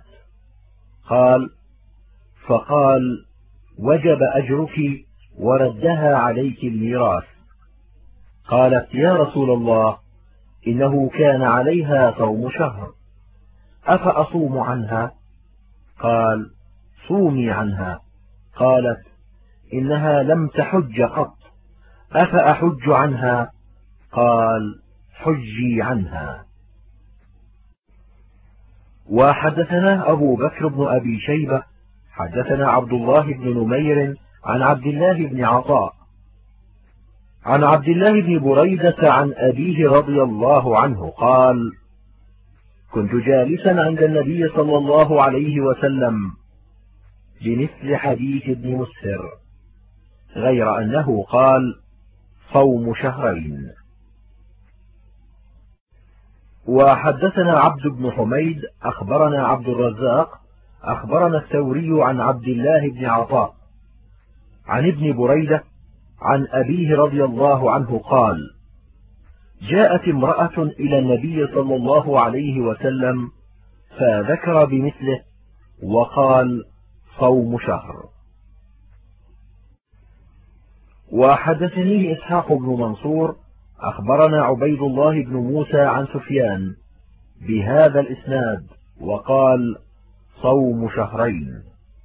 فقال: وجب أجرك وردها عليك الميراث. قالت: يا رسول الله، إنه كان عليها صوم شهر، أفأصوم عنها؟ قال: صومي عنها. قالت: إنها لم تحج قط، أفأحج عنها؟ قال: حجي عنها. وحدثنا أبو بكر بن أبي شيبة حدثنا عبد الله بن نمير عن عبد الله بن عطاء عن عبد الله بن بريدة عن أبيه رضي الله عنه قال: كنت جالسا عند النبي صلى الله عليه وسلم بمثل حديث ابن مسهر، غير أنه قال: صوم شهرين. وحدثنا عبد بن حميد أخبرنا عبد الرزاق أخبرنا الثوري عن عبد الله بن عطاء عن ابن بريدة عن أبيه رضي الله عنه قال: جاءت امرأة إلى النبي صلى الله عليه وسلم فذكر بمثله وقال: صوم شهر. وحدثني إسحاق بن منصور أخبرنا عبيد الله بن موسى عن سفيان بهذا الإسناد وقال: صوم شهرين.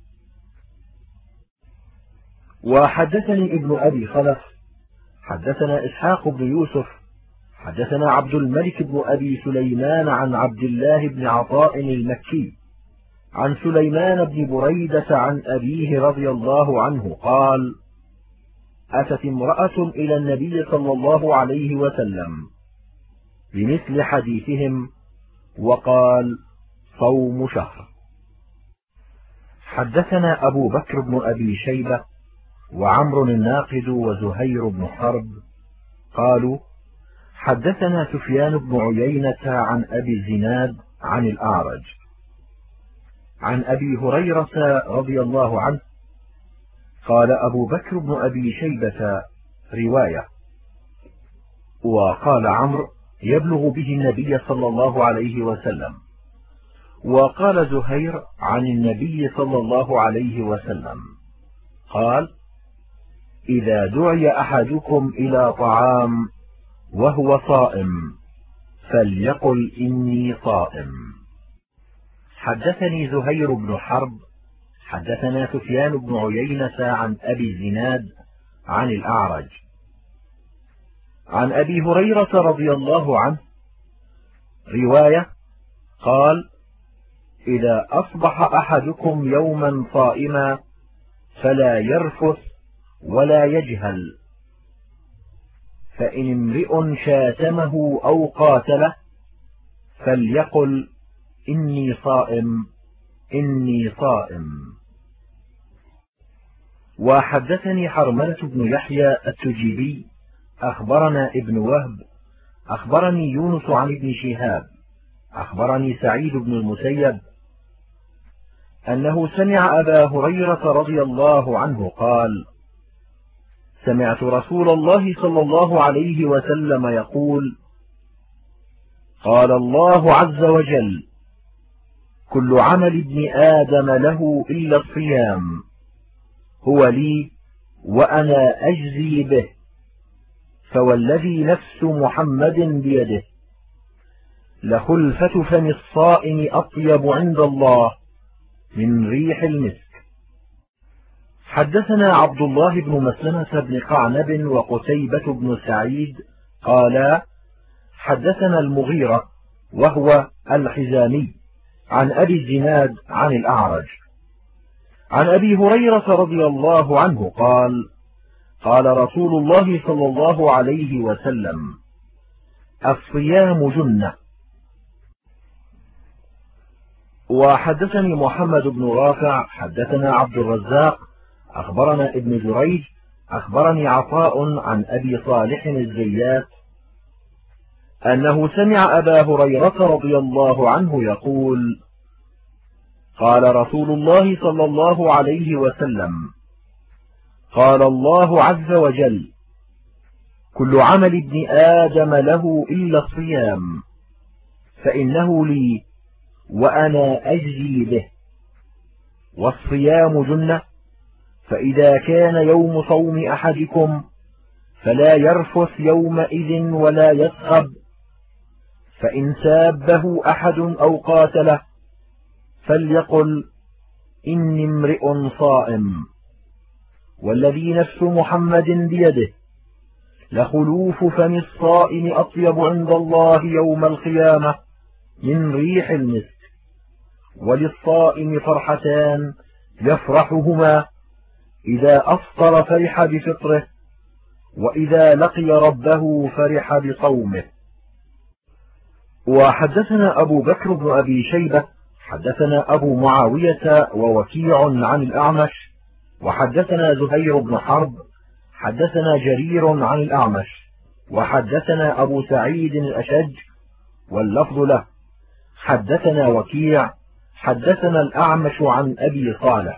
وحدثني ابن أبي خلف حدثنا إسحاق بن يوسف حدثنا عبد الملك بن أبي سليمان عن عبد الله بن عطاء المكي عن سليمان بن بريدة عن أبيه رضي الله عنه قال: أتت امرأة إلى النبي صلى الله عليه وسلم بمثل حديثهم وقال: صوم شهر. حدثنا أبو بكر بن أبي شيبة وعمر الناقد وزهير بن حرب قالوا: حدثنا سفيان بن عيينة عن أبي الزناد عن الأعرج عن أبي هريرة رضي الله عنه قال أبو بكر بن أبي شيبة رواية. وقال عمرو: يبلغ به النبي صلى الله عليه وسلم. وقال زهير: عن النبي صلى الله عليه وسلم قال: إذا دعي أحدكم إلى طعام وهو صائم فليقل إني صائم. حدثني زهير بن حرب حدثنا سفيان بن عيينة عن أبي الزناد عن الأعرج عن أبي هريرة رضي الله عنه رواية قال: إذا أصبح أحدكم يوما صائما فلا يرفث ولا يجهل، فإن امرئ شاتمه أو قاتله فليقل إني صائم إني صائم. وحدثني حرملة بن يحيى التجيبي أخبرنا ابن وهب أخبرني يونس عن ابن شهاب أخبرني سعيد بن المسيب أنه سمع أبا هريرة رضي الله عنه قال: سمعت رسول الله صلى الله عليه وسلم يقول: قال الله عز وجل: كل عمل ابن آدم له إلا الصيام، هو لي وأنا أجزي به، فوالذي نفس محمد بيده لخلفة فم الصائم أطيب عند الله من ريح المسك. حدثنا عبد الله بن مسلمة بن قعنب وقتيبة بن سعيد قالا حدثنا المغيرة وهو الحزامي عن أبي الزناد عن الأعرج عن أبي هريرة رضي الله عنه قال قال رسول الله صلى الله عليه وسلم الصيام جنة. وحدثني محمد بن رافع حدثنا عبد الرزاق أخبرنا ابن جريج أخبرني عطاء عن أبي صالح الزيات أنه سمع أبا هريرة رضي الله عنه يقول قال رسول الله صلى الله عليه وسلم قال الله عز وجل كل عمل ابن آدم له إلا الصيام فإنه لي وأنا أجزي به. والصيام جنة، فإذا كان يوم صوم أحدكم فلا يرفث يومئذ ولا يسخب، فإن سابه أحد أو قاتله فليقل إني امرئ صائم. والذي نفس محمد بيده لخلوف فم الصائم أطيب عند الله يوم القيامة من ريح المسك. وللصائم فرحتان يفرحهما إذا أفطر فرح بفطره، وإذا لقي ربه فرح بصومه. وحدثنا أبو بكر بن أبي شيبة حدثنا أبو معاوية ووكيع عن الأعمش وحدثنا زهير بن حرب حدثنا جرير عن الأعمش وحدثنا أبو سعيد الأشج واللفظ له حدثنا وكيع حدثنا الأعمش عن أبي صالح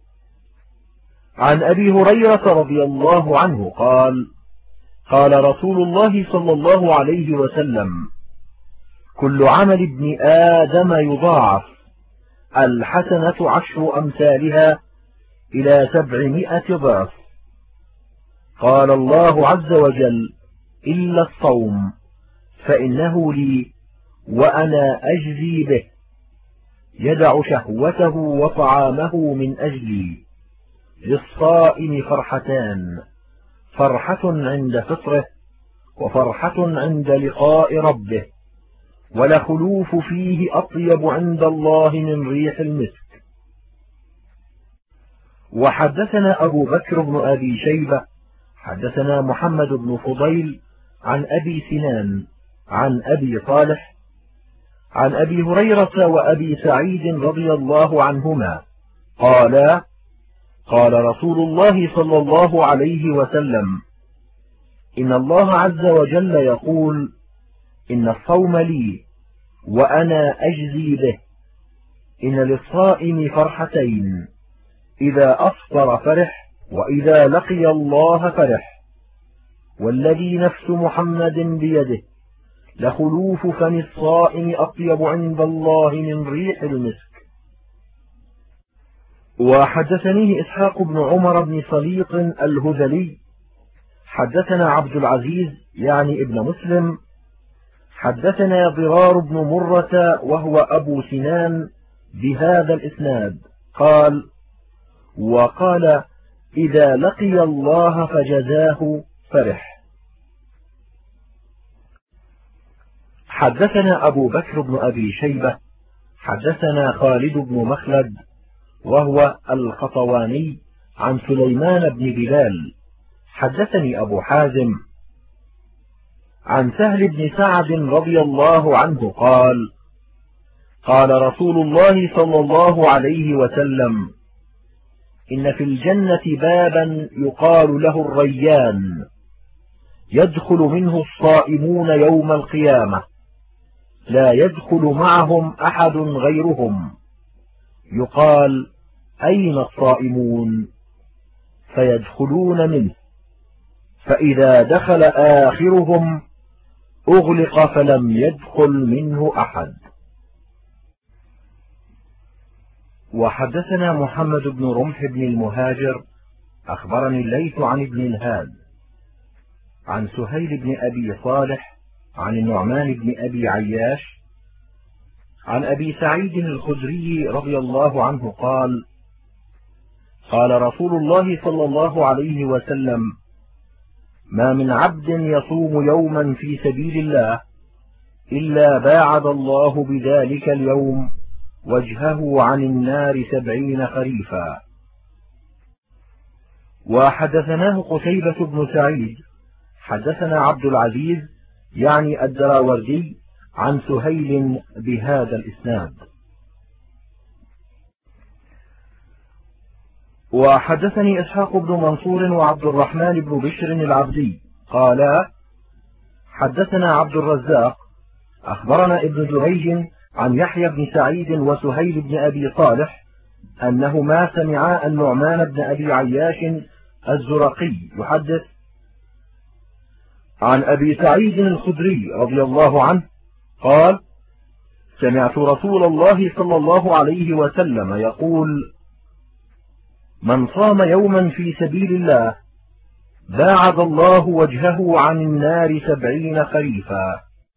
عن أبي هريرة رضي الله عنه قال قال رسول الله صلى الله عليه وسلم كل عمل ابن آدم يضاعف، الحسنة 10 أمثالها إلى 700 ضعف. قال الله عز وجل إلا الصوم فإنه لي وأنا أجزي به، يدع شهوته وطعامه من أجلي. للصائم فرحتان، فرحة عند فطره وفرحة عند لقاء ربه، ولخلوف فيه أطيب عند الله من ريح المسك. وحدثنا أبو بكر بن أبي شيبة حدثنا محمد بن فضيل عن أبي سنان عن أبي صالح عن أبي هريرة وأبي سعيد رضي الله عنهما قالا قال رسول الله صلى الله عليه وسلم إن الله عز وجل يقول إن الصوم لي وأنا أجزي به. إن للصائم فرحتين، إذا أفطر فرح وإذا لقي الله فرح. والذي نفس محمد بيده لخلوف فم الصائم أطيب عند الله من ريح المسك. وحدثنيه إسحاق بن عمر بن صليق الهذلي حدثنا عبد العزيز يعني ابن مسلم حدثنا ضرار بن مرة وهو أبو سنان بهذا الإسناد قال وقال إذا لقي الله فجزاه فرح. حدثنا أبو بكر بن أبي شيبة حدثنا خالد بن مخلد وهو القطواني عن سليمان بن بلال حدثني أبو حازم عن سهل بن سعد رضي الله عنه قال قال رسول الله صلى الله عليه وسلم إن في الجنة بابا يقال له الريان يدخل منه الصائمون يوم القيامة لا يدخل معهم أحد غيرهم، يقال أين الصائمون؟ فيدخلون منه، فإذا دخل آخرهم أغلق فلم يدخل منه أحد. وحدثنا محمد بن رمح بن المهاجر أخبرني الليث عن ابن الهاد عن سهيل بن أبي صالح عن النعمان بن أبي عياش عن أبي سعيد الخدري رضي الله عنه قال: قال رسول الله صلى الله عليه وسلم: ما من عبد يصوم يوما في سبيل الله إلا باعد الله بذلك اليوم وجهه عن النار 70 خريفا. وحدثناه قتيبة بن سعيد حدثنا عبد العزيز يعني الدراوردي عن سهيل بهذا الإسناد. وحدثني إسحاق بن منصور وعبد الرحمن بن بشر العبدي قالا: حدثنا عبد الرزاق أخبرنا ابن جريج عن يحيى بن سعيد وسهيل بن أبي صالح أنهما سمعا النعمان بن أبي عياش الزرقي يحدث عن أبي سعيد الخدري رضي الله عنه قال: سمعت رسول الله صلى الله عليه وسلم يقول: من صام يوما في سبيل الله باعد الله وجهه عن النار 70 خريفا.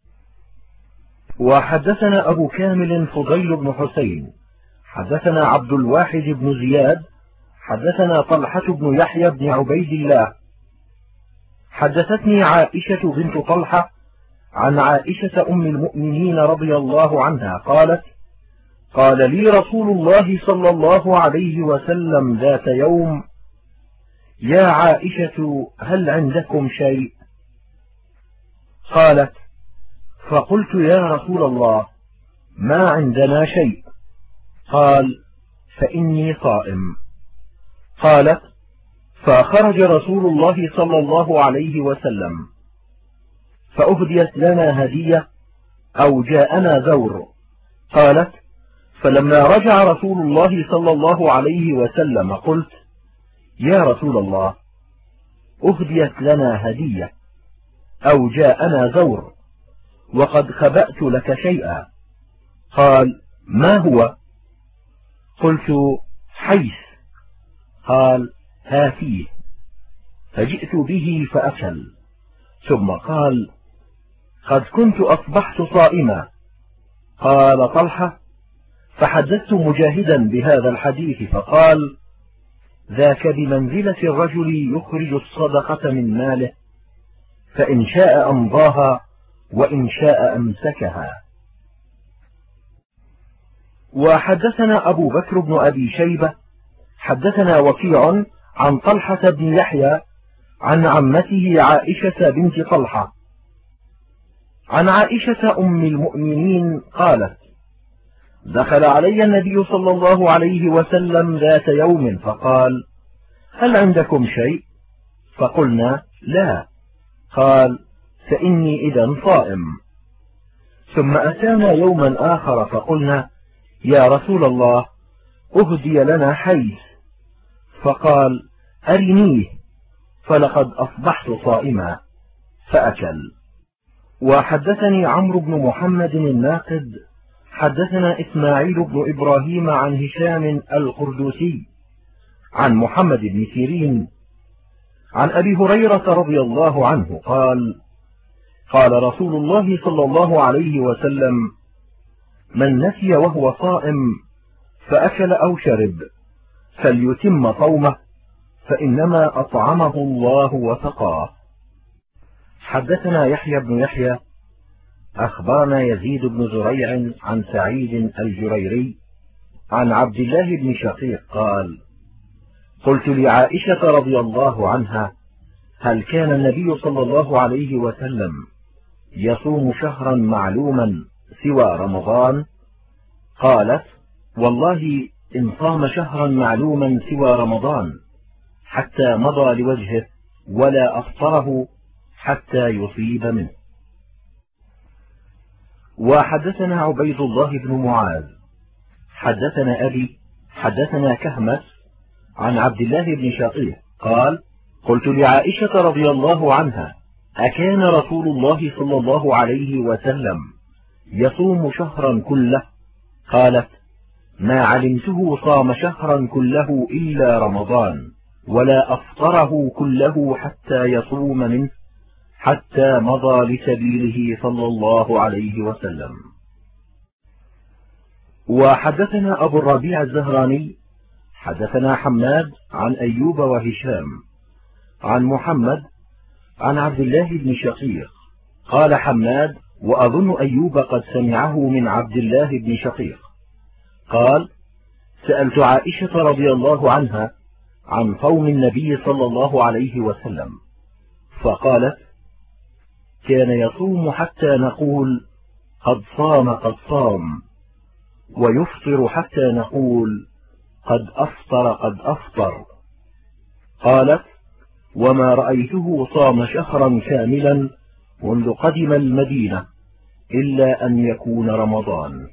وحدثنا أبو كامل فضيل بن حسين حدثنا عبد الواحد بن زياد حدثنا طلحة بن يحيى بن عبيد الله حدثتني عائشة بنت طلحة عن عائشة أم المؤمنين رضي الله عنها قالت: قال لي رسول الله صلى الله عليه وسلم ذات يوم: يا عائشة هل عندكم شيء؟ قالت: فقلت يا رسول الله ما عندنا شيء. قال: فإني صائم. قالت: فخرج رسول الله صلى الله عليه وسلم فأهديت لنا هدية أو جاءنا ذور. قالت: فلما رجع رسول الله صلى الله عليه وسلم قلت: يا رسول الله أهديت لنا هدية أو جاءنا ذور وقد خبأت لك شيئا. قال: ما هو؟ قلت: حيث. قال: هاتيه. فجئت به فأكل. ثم قال: قد كنت أصبحت صائما. قال طلحة: فحدثت مجاهدا بهذا الحديث فقال: ذاك بمنزلة الرجل يخرج الصدقة من ماله فإن شاء أمضاها وإن شاء أمسكها. وحدثنا أبو بكر بن أبي شيبة حدثنا وكيع عن طلحة بن يحيى عن عمته عائشة بنت طلحة عن عائشة أم المؤمنين قالت: دخل علي النبي صلى الله عليه وسلم ذات يوم فقال: هل عندكم شيء؟ فقلنا: لا. قال: فإني إذا صائم. ثم أتانا يوما آخر فقلنا: يا رسول الله أهدي لنا حيث. فقال: أرنيه فلقد أصبحت صائما. فأكل. وحدثني عمرو بن محمد الناقد حدثنا إسماعيل بن إبراهيم عن هشام القردوسي عن محمد بن سيرين عن أبي هريرة رضي الله عنه قال: قال رسول الله صلى الله عليه وسلم: من نسي وهو صائم فأكل أو شرب فليتم صومه فإنما أطعمه الله وسقاه. حدثنا يحيى بن يحيى أخبرنا يزيد بن زريع عن سعيد الجريري عن عبد الله بن شقيق قال: قلت لعائشة رضي الله عنها: هل كان النبي صلى الله عليه وسلم يصوم شهرا معلوما سوى رمضان؟ قالت: والله إن صام شهرا معلوما سوى رمضان حتى مضى لوجهه ولا أفطره حتى يصيب منه. وحدثنا عبيد الله بن معاذ حدثنا أبي حدثنا كهمس عن عبد الله بن شقيق قال: قلت لعائشة رضي الله عنها: أكان رسول الله صلى الله عليه وسلم يصوم شهرا كله؟ قالت: ما علمته صام شهرا كله إلا رمضان ولا أفطره كله حتى يصوم منه، حتى مضى لسبيله صلى الله عليه وسلم. وحدثنا أبو الربيع الزهراني حدثنا حماد عن أيوب وهشام عن محمد عن عبد الله بن شقيق قال حماد: وأظن أيوب قد سمعه من عبد الله بن شقيق قال: سألت عائشة رضي الله عنها عن صوم النبي صلى الله عليه وسلم، فقالت: كان يصوم حتى نقول قد صام قد صام، ويفطر حتى نقول قد أفطر قد أفطر. قالت: وما رأيته صام شهرا كاملا منذ قدم المدينة إلا أن يكون رمضان.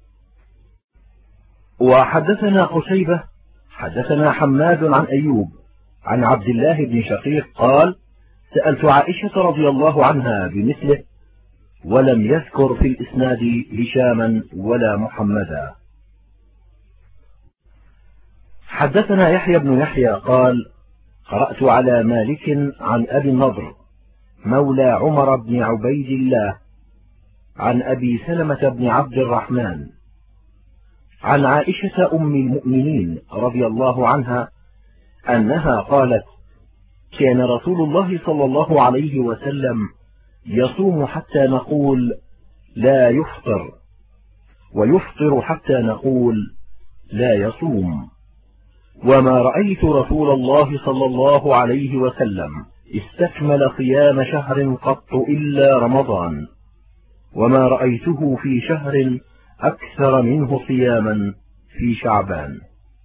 وحدثنا قتيبة حدثنا حماد عن أيوب عن عبد الله بن شقيق قال: سألت عائشة رضي الله عنها بمثله، ولم يذكر في الإسناد هشاما ولا محمدا. حدثنا يحيى بن يحيى قال: قرأت على مالك عن أبي النضر مولى عمر بن عبيد الله عن أبي سلمة بن عبد الرحمن عن عائشة أم المؤمنين رضي الله عنها أنها قالت: كان رسول الله صلى الله عليه وسلم يصوم حتى نقول لا يفطر، ويفطر حتى نقول لا يصوم، وما رأيت رسول الله صلى الله عليه وسلم استكمل صيام شهر قط إلا رمضان، وما رأيته في شهر أكثر منه صياما في شعبان.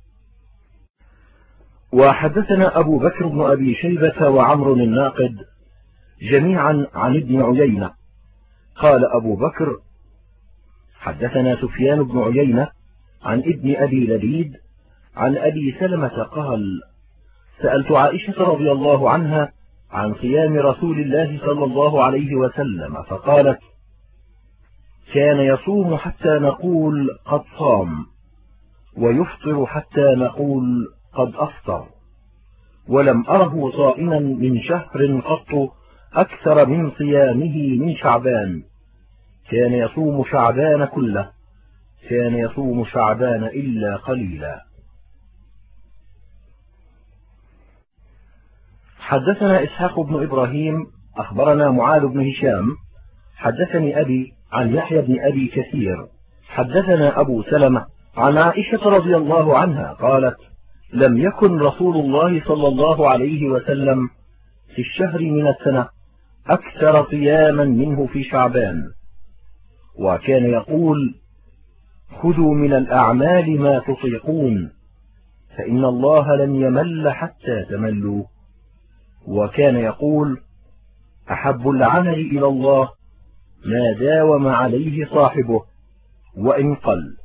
وحدثنا أبو بكر بن أبي شيبة وعمر الناقد جميعا عن ابن عيينة قال أبو بكر: حدثنا سفيان بن عيينة عن ابن أبي لبيد عن أبي سلمة قال: سألت عائشة رضي الله عنها عن صيام رسول الله صلى الله عليه وسلم، فقالت: كان يصوم حتى نقول قد صام، ويفطر حتى نقول قد أفطر، ولم أره صائما من شهر قط أكثر من صيامه من شعبان، كان يصوم شعبان كله، كان يصوم شعبان إلا قليلا. حدثنا إسحاق بن إبراهيم أخبرنا معاذ بن هشام حدثني أبي عن يحيى بن أبي كثير حدثنا أبو سلمة عن عائشة رضي الله عنها قالت: لم يكن رسول الله صلى الله عليه وسلم في الشهر من السنة أكثر صياما منه في شعبان، وكان يقول: خذوا من الأعمال ما تطيقون، فإن الله لن يمل حتى تملوا. وكان يقول: أحب العمل إلى الله ما داوم عليه صاحبه وإن قل.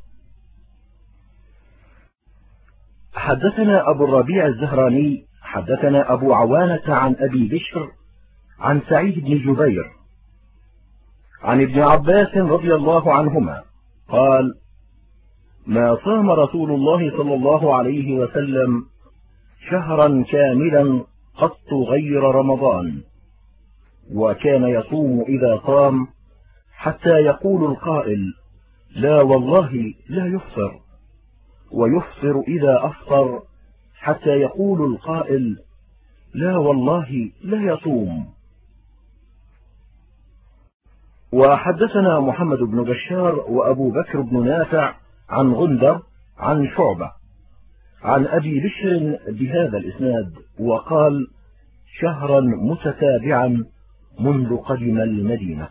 حدثنا أبو الربيع الزهراني حدثنا أبو عوانة عن أبي بشر عن سعيد بن جبير عن ابن عباس رضي الله عنهما قال: ما صام رسول الله صلى الله عليه وسلم شهرا كاملا قط غير رمضان، وكان يصوم إذا صام حتى يقول القائل: لا والله لا يفطر، ويفطر إذا أفطر حتى يقول القائل: لا والله لا يصوم. وحدثنا محمد بن بشار وأبو بكر بن نافع عن غندر عن شعبة عن أبي بشر بهذا الإسناد، وقال: شهرا متتابعا منذ قدم المدينة.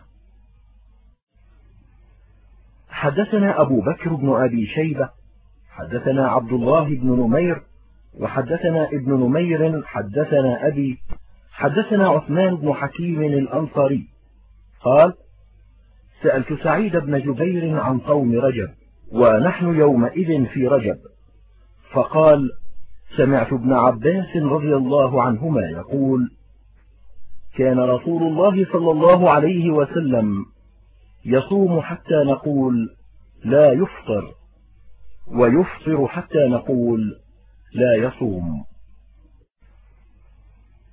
حدثنا أبو بكر بن أبي شيبة حدثنا عبد الله بن نمير وحدثنا ابن نمير حدثنا أبي حدثنا عثمان بن حكيم الأنصاري قال: سألت سعيد بن جبير عن صوم رجب، ونحن يومئذ في رجب، فقال: سمعت ابن عباس رضي الله عنهما يقول: كان رسول الله صلى الله عليه وسلم يصوم حتى نقول لا يفطر، ويفطر حتى نقول لا يصوم.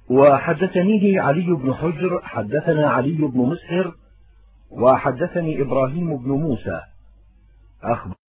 وحدثنيه علي بن حجر حدثنا علي بن مسهر وحدثني إبراهيم بن موسى